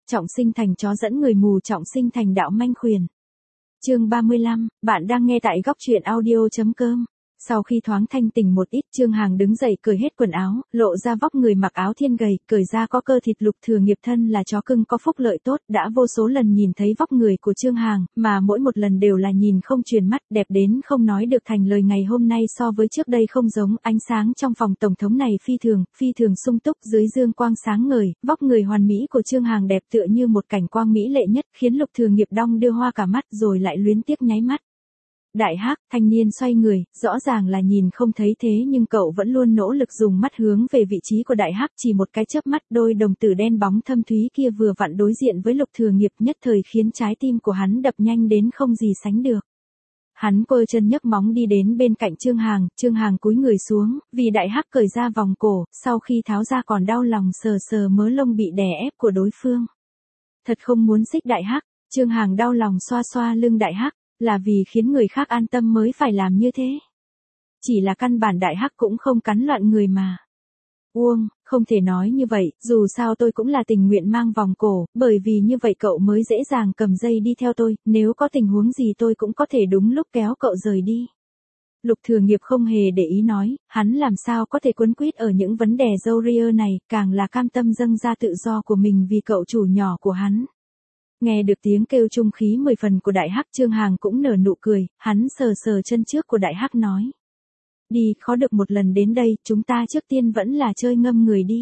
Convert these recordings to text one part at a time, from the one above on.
trọng sinh thành chó dẫn người mù trọng sinh thành đạo manh khuyển. Chương 35, bạn đang nghe tại góc truyện audio.com. Sau khi thoáng thanh tỉnh một ít, Trương Hằng đứng dậy cởi hết quần áo, lộ ra vóc người mặc áo thiên gầy, cởi ra có cơ thịt. Lục Thừa Nghiệp thân là chó cưng có phúc lợi tốt, đã vô số lần nhìn thấy vóc người của Trương Hằng, mà mỗi một lần đều là nhìn không truyền mắt, đẹp đến không nói được thành lời. Ngày hôm nay so với trước đây không giống, ánh sáng trong phòng tổng thống này phi thường sung túc, dưới dương quang sáng ngời, vóc người hoàn mỹ của Trương Hằng đẹp tựa như một cảnh quang mỹ lệ nhất, khiến Lục Thừa Nghiệp đong đưa hoa cả mắt rồi lại luyến tiếc nháy mắt. Đại Hắc, thanh niên xoay người, rõ ràng là nhìn không thấy thế nhưng cậu vẫn luôn nỗ lực dùng mắt hướng về vị trí của Đại Hắc, chỉ một cái chớp mắt, đôi đồng tử đen bóng thâm thúy kia vừa vặn đối diện với Lục Thừa Nghiệp, nhất thời khiến trái tim của hắn đập nhanh đến không gì sánh được. Hắn quơ chân nhấc móng đi đến bên cạnh Trương Hằng cúi người xuống, vì Đại Hắc cởi ra vòng cổ, sau khi tháo ra còn đau lòng sờ sờ mớ lông bị đè ép của đối phương. Thật không muốn xích Đại Hắc, Trương Hằng đau lòng xoa xoa lưng Đại Hắc. Là vì khiến người khác an tâm mới phải làm như thế. Chỉ là căn bản Đại Hắc cũng không cắn loạn người mà. Uông, không thể nói như vậy, dù sao tôi cũng là tình nguyện mang vòng cổ, bởi vì như vậy cậu mới dễ dàng cầm dây đi theo tôi, nếu có tình huống gì tôi cũng có thể đúng lúc kéo cậu rời đi. Lục Thừa Nghiệp không hề để ý nói, hắn làm sao có thể quấn quýt ở những vấn đề râu ria này, càng là cam tâm dâng ra tự do của mình vì cậu chủ nhỏ của hắn. Nghe được tiếng kêu trung khí 10 phần của Đại Hắc, Trương Hằng cũng nở nụ cười, hắn sờ sờ chân trước của Đại Hắc nói. Đi, khó được một lần đến đây, chúng ta trước tiên vẫn là chơi ngâm người đi.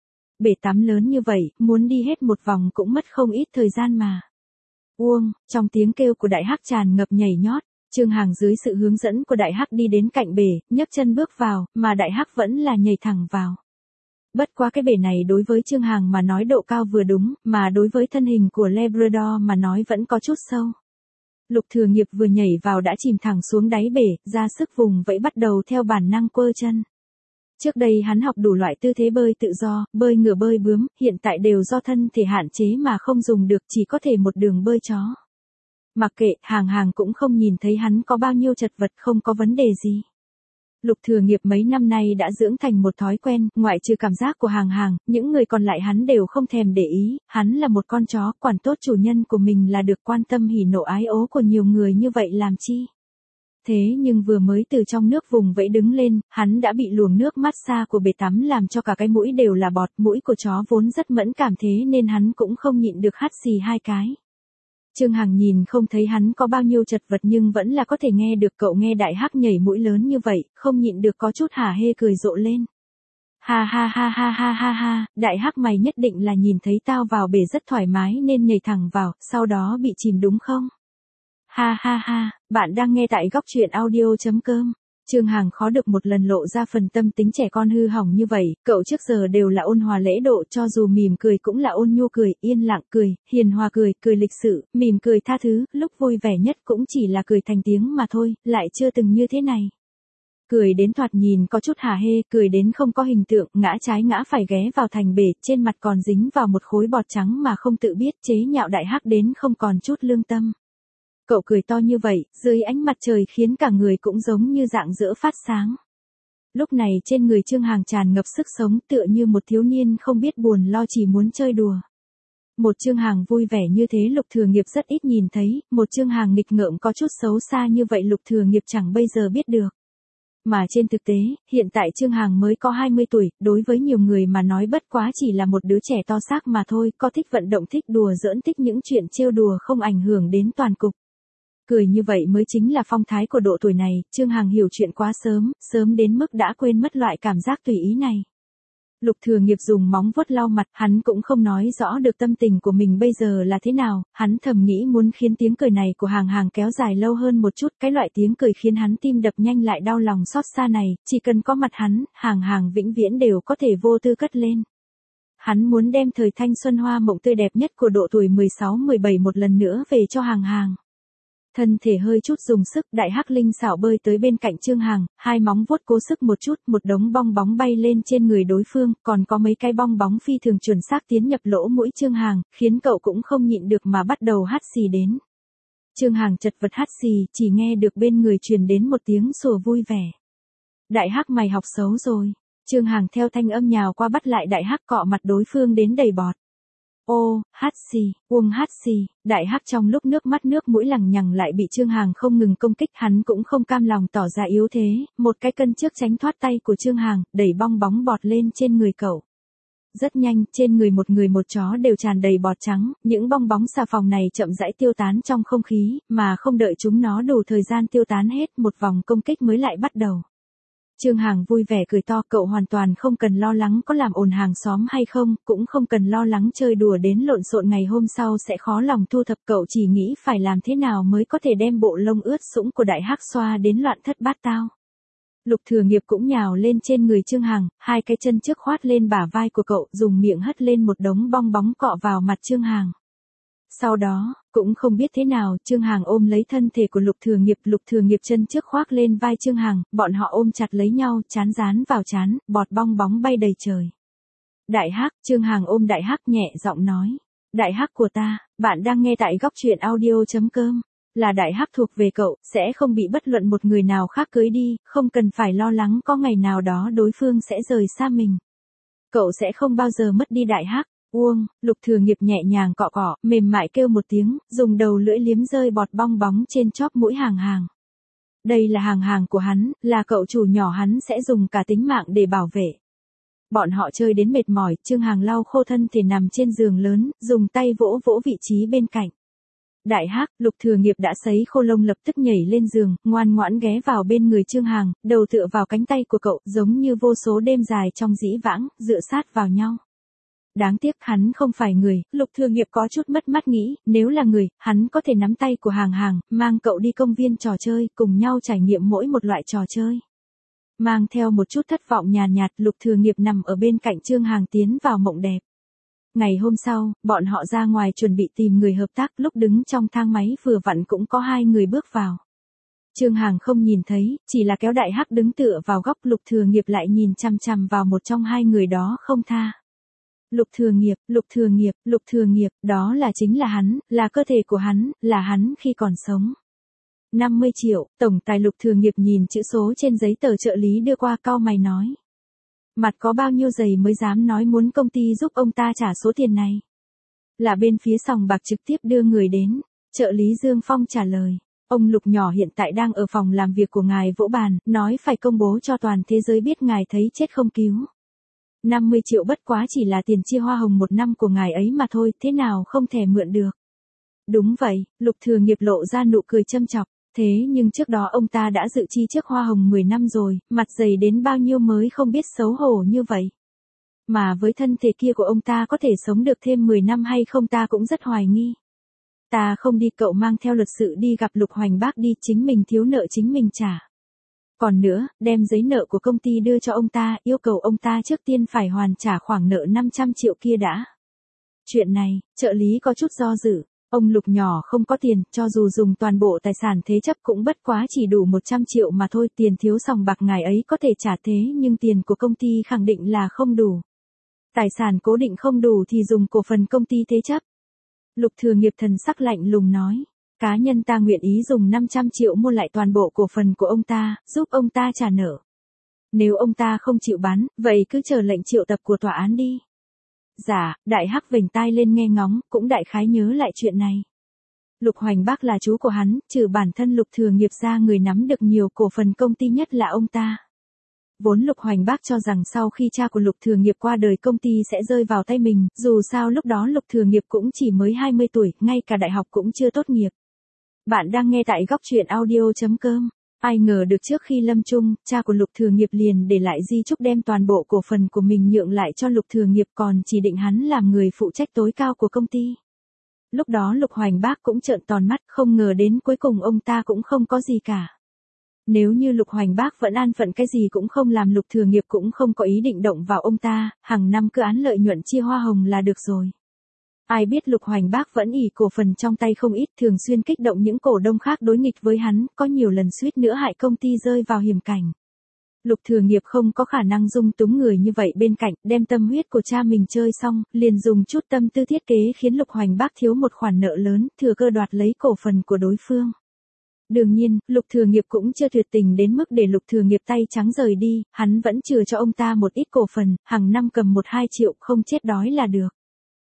Bể tắm lớn như vậy, muốn đi hết một vòng cũng mất không ít thời gian mà. Uông, trong tiếng kêu của Đại Hắc tràn ngập nhảy nhót, Trương Hằng dưới sự hướng dẫn của Đại Hắc đi đến cạnh bể, nhấc chân bước vào, mà Đại Hắc vẫn là nhảy thẳng vào. Bất quá cái bể này đối với Trương Hằng mà nói độ cao vừa đúng, mà đối với thân hình của Labrador mà nói vẫn có chút sâu. Lục Thừa Nghiệp vừa nhảy vào đã chìm thẳng xuống đáy bể, ra sức vùng vẫy bắt đầu theo bản năng quơ chân. Trước đây hắn học đủ loại tư thế bơi tự do, bơi ngửa bơi bướm, hiện tại đều do thân thể hạn chế mà không dùng được, chỉ có thể một đường bơi chó. Mặc kệ, Hằng cũng không nhìn thấy hắn có bao nhiêu chật vật, không có vấn đề gì. Lục Thừa Nghiệp mấy năm nay đã dưỡng thành một thói quen, ngoại trừ cảm giác của Hằng, những người còn lại hắn đều không thèm để ý, hắn là một con chó, quản tốt chủ nhân của mình là được, quan tâm hỉ nộ ái ố của nhiều người như vậy làm chi. Thế nhưng vừa mới từ trong nước vùng vẫy đứng lên, hắn đã bị luồng nước massage của bể tắm làm cho cả cái mũi đều là bọt, mũi của chó vốn rất mẫn cảm thế nên hắn cũng không nhịn được hắt xì hai cái. Trương Hằng nhìn không thấy hắn có bao nhiêu chật vật nhưng vẫn là có thể nghe được. Cậu nghe Đại Hắc nhảy mũi lớn như vậy, không nhịn được có chút hả hê cười rộ lên. Ha, Đại Hắc mày nhất định là nhìn thấy tao vào bể rất thoải mái nên nhảy thẳng vào, sau đó bị chìm đúng không? Ha, bạn đang nghe tại góc truyện audio.com. Trương Hằng khó được một lần lộ ra phần tâm tính trẻ con hư hỏng như vậy, cậu trước giờ đều là ôn hòa lễ độ, cho dù mỉm cười cũng là ôn nhu cười, yên lặng cười, hiền hòa cười, cười lịch sự, mỉm cười tha thứ, lúc vui vẻ nhất cũng chỉ là cười thành tiếng mà thôi, lại chưa từng như thế này. Cười đến thoạt nhìn có chút hả hê, cười đến không có hình tượng, ngã trái ngã phải ghé vào thành bể, trên mặt còn dính vào một khối bọt trắng mà không tự biết, chế nhạo Đại Hắc đến không còn chút lương tâm. Cậu cười to như vậy, dưới ánh mặt trời khiến cả người cũng giống như rạng rỡ phát sáng. Lúc này trên người Trương Hằng tràn ngập sức sống, tựa như một thiếu niên không biết buồn lo chỉ muốn chơi đùa. Một Trương Hằng vui vẻ như thế Lục Thừa Nghiệp rất ít nhìn thấy, một Trương Hằng nghịch ngợm có chút xấu xa như vậy Lục Thừa Nghiệp chẳng bây giờ biết được. Mà trên thực tế, hiện tại Trương Hằng mới có 20 tuổi, đối với nhiều người mà nói bất quá chỉ là một đứa trẻ to xác mà thôi, có thích vận động, thích đùa giỡn, thích những chuyện trêu đùa không ảnh hưởng đến toàn cục. Cười như vậy mới chính là phong thái của độ tuổi này, Trương Hằng hiểu chuyện quá sớm đến mức đã quên mất loại cảm giác tùy ý này. Lục Thừa Nghiệp dùng móng vuốt lau mặt, hắn cũng không nói rõ được tâm tình của mình bây giờ là thế nào, hắn thầm nghĩ muốn khiến tiếng cười này của Hằng kéo dài lâu hơn một chút, cái loại tiếng cười khiến hắn tim đập nhanh lại đau lòng xót xa này, chỉ cần có mặt hắn, Hằng vĩnh viễn đều có thể vô tư cất lên. Hắn muốn đem thời thanh xuân hoa mộng tươi đẹp nhất của độ tuổi 16-17 một lần nữa về cho Hằng. Thân thể hơi chút dùng sức, Đại Hắc linh xảo bơi tới bên cạnh Trương Hằng, hai móng vuốt cố sức một chút, một đống bong bóng bay lên trên người đối phương, còn có mấy cái bong bóng phi thường chuẩn xác tiến nhập lỗ mũi Trương Hằng, khiến cậu cũng không nhịn được mà bắt đầu hắt xì đến. Trương Hằng chật vật hắt xì, chỉ nghe được bên người truyền đến một tiếng sủa vui vẻ. Đại Hắc mày học xấu rồi. Trương Hằng theo thanh âm nhào qua bắt lại Đại Hắc, cọ mặt đối phương đến đầy bọt. Ô, hát xì, Uông hát xì, Đại Hắc trong lúc nước mắt nước mũi lằng nhằng lại bị Trương Hằng không ngừng công kích, hắn cũng không cam lòng tỏ ra yếu thế, một cái cân trước tránh thoát tay của Trương Hằng, đẩy bong bóng bọt lên trên người cậu. Rất nhanh, trên người một chó đều tràn đầy bọt trắng, những bong bóng xà phòng này chậm rãi tiêu tán trong không khí, mà không đợi chúng nó đủ thời gian tiêu tán hết, một vòng công kích mới lại bắt đầu. Trương Hằng vui vẻ cười to, cậu hoàn toàn không cần lo lắng có làm ồn hàng xóm hay không, cũng không cần lo lắng chơi đùa đến lộn xộn ngày hôm sau sẽ khó lòng thu thập, cậu chỉ nghĩ phải làm thế nào mới có thể đem bộ lông ướt sũng của Đại Hắc xoa đến loạn thất bát tao. Lục Thừa Nghiệp cũng nhào lên trên người Trương Hằng, hai cái chân trước khoát lên bả vai của cậu, dùng miệng hất lên một đống bong bóng cọ vào mặt Trương Hằng. Sau đó, cũng không biết thế nào, Trương Hằng ôm lấy thân thể của Lục Thừa Nghiệp chân trước khoác lên vai Trương Hằng, bọn họ ôm chặt lấy nhau, trán dán vào trán, bọt bong bóng bay đầy trời. Đại Hắc, Trương Hằng ôm Đại Hắc nhẹ giọng nói, Đại Hắc của ta, bạn đang nghe tại góc truyện audio.com. Là Đại Hắc thuộc về cậu, sẽ không bị bất luận một người nào khác cưới đi, không cần phải lo lắng có ngày nào đó đối phương sẽ rời xa mình. Cậu sẽ không bao giờ mất đi Đại Hắc. Uông, Lục Thừa Nghiệp nhẹ nhàng cọ cọ, mềm mại kêu một tiếng, dùng đầu lưỡi liếm rơi bọt bong bóng trên chóp mũi Hàng Hàng. Đây là Hàng Hàng của hắn, là cậu chủ nhỏ hắn sẽ dùng cả tính mạng để bảo vệ. Bọn họ chơi đến mệt mỏi, Trương Hằng lau khô thân thể nằm trên giường lớn, dùng tay vỗ vỗ vị trí bên cạnh. Đại Hắc, Lục Thừa Nghiệp đã sấy khô lông lập tức nhảy lên giường, ngoan ngoãn ghé vào bên người Trương Hằng, đầu tựa vào cánh tay của cậu, giống như vô số đêm dài trong dĩ vãng, dựa sát vào nhau. Đáng tiếc hắn không phải người, Lục Thừa Nghiệp có chút mất mát nghĩ, nếu là người, hắn có thể nắm tay của Hàng Hàng, mang cậu đi công viên trò chơi, cùng nhau trải nghiệm mỗi một loại trò chơi. Mang theo một chút thất vọng nhàn nhạt, Lục Thừa Nghiệp nằm ở bên cạnh Trương Hằng tiến vào mộng đẹp. Ngày hôm sau, bọn họ ra ngoài chuẩn bị tìm người hợp tác, lúc đứng trong thang máy vừa vặn cũng có hai người bước vào. Trương Hằng không nhìn thấy, chỉ là kéo Đại Hắc đứng tựa vào góc, Lục Thừa Nghiệp lại nhìn chằm chằm vào một trong hai người đó không tha. Lục Thừa Nghiệp, đó là chính là hắn, là cơ thể của hắn, là hắn khi còn sống. 50 triệu, tổng tài. Lục Thừa Nghiệp nhìn chữ số trên giấy tờ trợ lý đưa qua, cau mày nói. Mặt có bao nhiêu giày mới dám nói muốn công ty giúp ông ta trả số tiền này? Là bên phía sòng bạc trực tiếp đưa người đến. Trợ lý Dương Phong trả lời. Ông Lục nhỏ hiện tại đang ở phòng làm việc của ngài vỗ bàn, nói phải công bố cho toàn thế giới biết ngài thấy chết không cứu. 50 triệu bất quá chỉ là tiền chia hoa hồng một năm của ngài ấy mà thôi, thế nào không thể mượn được. Đúng vậy, Lục Thừa Nghiệp lộ ra nụ cười châm chọc. Thế nhưng trước đó ông ta đã dự chi trước hoa hồng 10 năm rồi, mặt dày đến bao nhiêu mới không biết xấu hổ như vậy. Mà với thân thể kia của ông ta có thể sống được thêm 10 năm hay không ta cũng rất hoài nghi. Ta không đi, cậu mang theo luật sự đi gặp Lục Hoành Bác đi, chính mình thiếu nợ chính mình trả. Còn nữa, đem giấy nợ của công ty đưa cho ông ta, yêu cầu ông ta trước tiên phải hoàn trả khoản nợ 500 triệu kia đã. Chuyện này, trợ lý có chút do dự. Ông Lục nhỏ không có tiền, cho dù dùng toàn bộ tài sản thế chấp cũng bất quá chỉ đủ 100 triệu mà thôi, tiền thiếu sòng bạc ngài ấy có thể trả thế nhưng tiền của công ty khẳng định là không đủ. Tài sản cố định không đủ thì dùng cổ phần công ty thế chấp. Lục Thừa Nghiệp thần sắc lạnh lùng nói, cá nhân ta nguyện ý dùng 500 triệu mua lại toàn bộ cổ phần của ông ta, giúp ông ta trả nợ. Nếu ông ta không chịu bán, vậy cứ chờ lệnh triệu tập của tòa án đi. Dạ, Đại Hắc vểnh tai lên nghe ngóng, cũng đại khái nhớ lại chuyện này. Lục Hoành Bác là chú của hắn, trừ bản thân Lục Thừa Nghiệp ra người nắm được nhiều cổ phần công ty nhất là ông ta. Vốn Lục Hoành Bác cho rằng sau khi cha của Lục Thừa Nghiệp qua đời công ty sẽ rơi vào tay mình, dù sao lúc đó Lục Thừa Nghiệp cũng chỉ mới 20 tuổi, ngay cả đại học cũng chưa tốt nghiệp. Bạn đang nghe tại góc truyện audio.com. Ai ngờ được trước khi lâm chung, cha của Lục Thừa Nghiệp liền để lại di chúc đem toàn bộ cổ phần của mình nhượng lại cho Lục Thừa Nghiệp, còn chỉ định hắn làm người phụ trách tối cao của công ty. Lúc đó Lục Hoành Bác cũng trợn tròn mắt, không ngờ đến cuối cùng ông ta cũng không có gì cả. Nếu như Lục Hoành Bác vẫn an phận cái gì cũng không làm, Lục Thừa Nghiệp cũng không có ý định động vào ông ta, hàng năm cứ án lợi nhuận chia hoa hồng là được rồi. Ai biết Lục Hoành Bác vẫn ỷ cổ phần trong tay không ít, thường xuyên kích động những cổ đông khác đối nghịch với hắn, có nhiều lần suýt nữa hại công ty rơi vào hiểm cảnh. Lục Thừa Nghiệp không có khả năng dung túng người như vậy bên cạnh, đem tâm huyết của cha mình chơi xong, liền dùng chút tâm tư thiết kế khiến Lục Hoành Bác thiếu một khoản nợ lớn, thừa cơ đoạt lấy cổ phần của đối phương. Đương nhiên, Lục Thừa Nghiệp cũng chưa tuyệt tình đến mức để Lục Thừa Nghiệp tay trắng rời đi, hắn vẫn chừa cho ông ta một ít cổ phần, hàng năm cầm 1-2 triệu không chết đói là được.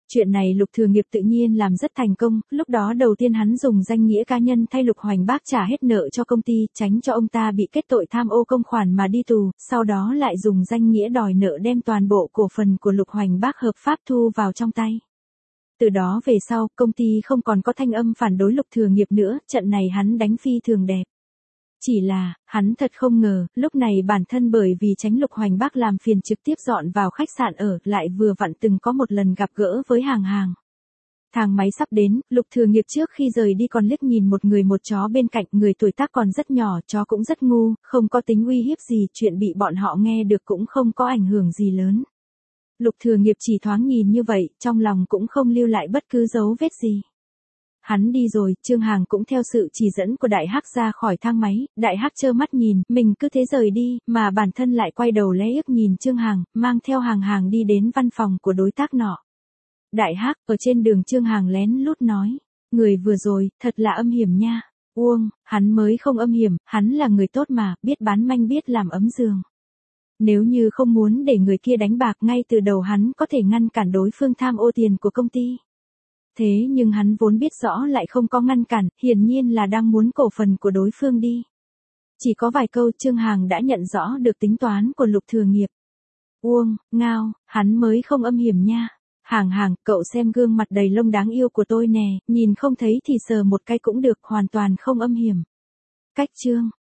Chuyện này Lục Thừa Nghiệp tự nhiên làm rất thành công, lúc đó đầu tiên hắn dùng danh nghĩa cá nhân thay Lục Hoành Bác trả hết nợ cho công ty, tránh cho ông ta bị kết tội tham ô công khoản mà đi tù, sau đó lại dùng danh nghĩa đòi nợ đem toàn bộ cổ phần của Lục Hoành Bác hợp pháp thu vào trong tay. Từ đó về sau, công ty không còn có thanh âm phản đối Lục Thừa Nghiệp nữa, trận này hắn đánh phi thường đẹp. Chỉ là, hắn thật không ngờ, lúc này bản thân bởi vì tránh Lục Hoành Bác làm phiền trực tiếp dọn vào khách sạn ở, lại vừa vặn từng có một lần gặp gỡ với Hàng Hàng. Thang máy sắp đến, Lục Thừa Nghiệp trước khi rời đi còn liếc nhìn một người một chó bên cạnh, người tuổi tác còn rất nhỏ, chó cũng rất ngu, không có tính uy hiếp gì, chuyện bị bọn họ nghe được cũng không có ảnh hưởng gì lớn. Lục Thừa Nghiệp chỉ thoáng nhìn như vậy, trong lòng cũng không lưu lại bất cứ dấu vết gì. Hắn đi rồi, Trương Hàng cũng theo sự chỉ dẫn của Đại Hắc ra khỏi thang máy, Đại Hắc trơ mắt nhìn, mình cứ thế rời đi, mà bản thân lại quay đầu lé ức nhìn Trương Hàng, mang theo Hàng Hàng đi đến văn phòng của đối tác nọ. Đại Hắc, ở trên đường Trương Hàng lén lút nói, người vừa rồi, thật là âm hiểm nha. Uông, hắn mới không âm hiểm, hắn là người tốt mà, biết bán manh biết làm ấm giường. Nếu như không muốn để người kia đánh bạc ngay từ đầu hắn có thể ngăn cản đối phương tham ô tiền của công ty. Thế nhưng hắn vốn biết rõ lại không có ngăn cản, hiển nhiên là đang muốn cổ phần của đối phương đi. Chỉ có vài câu Trương Hàng đã nhận rõ được tính toán của Lục Thừa Nghiệp. Uông, ngao, hắn mới không âm hiểm nha. Hàng, cậu xem gương mặt đầy lông đáng yêu của tôi nè, nhìn không thấy thì sờ một cái cũng được, hoàn toàn không âm hiểm. Cách Trương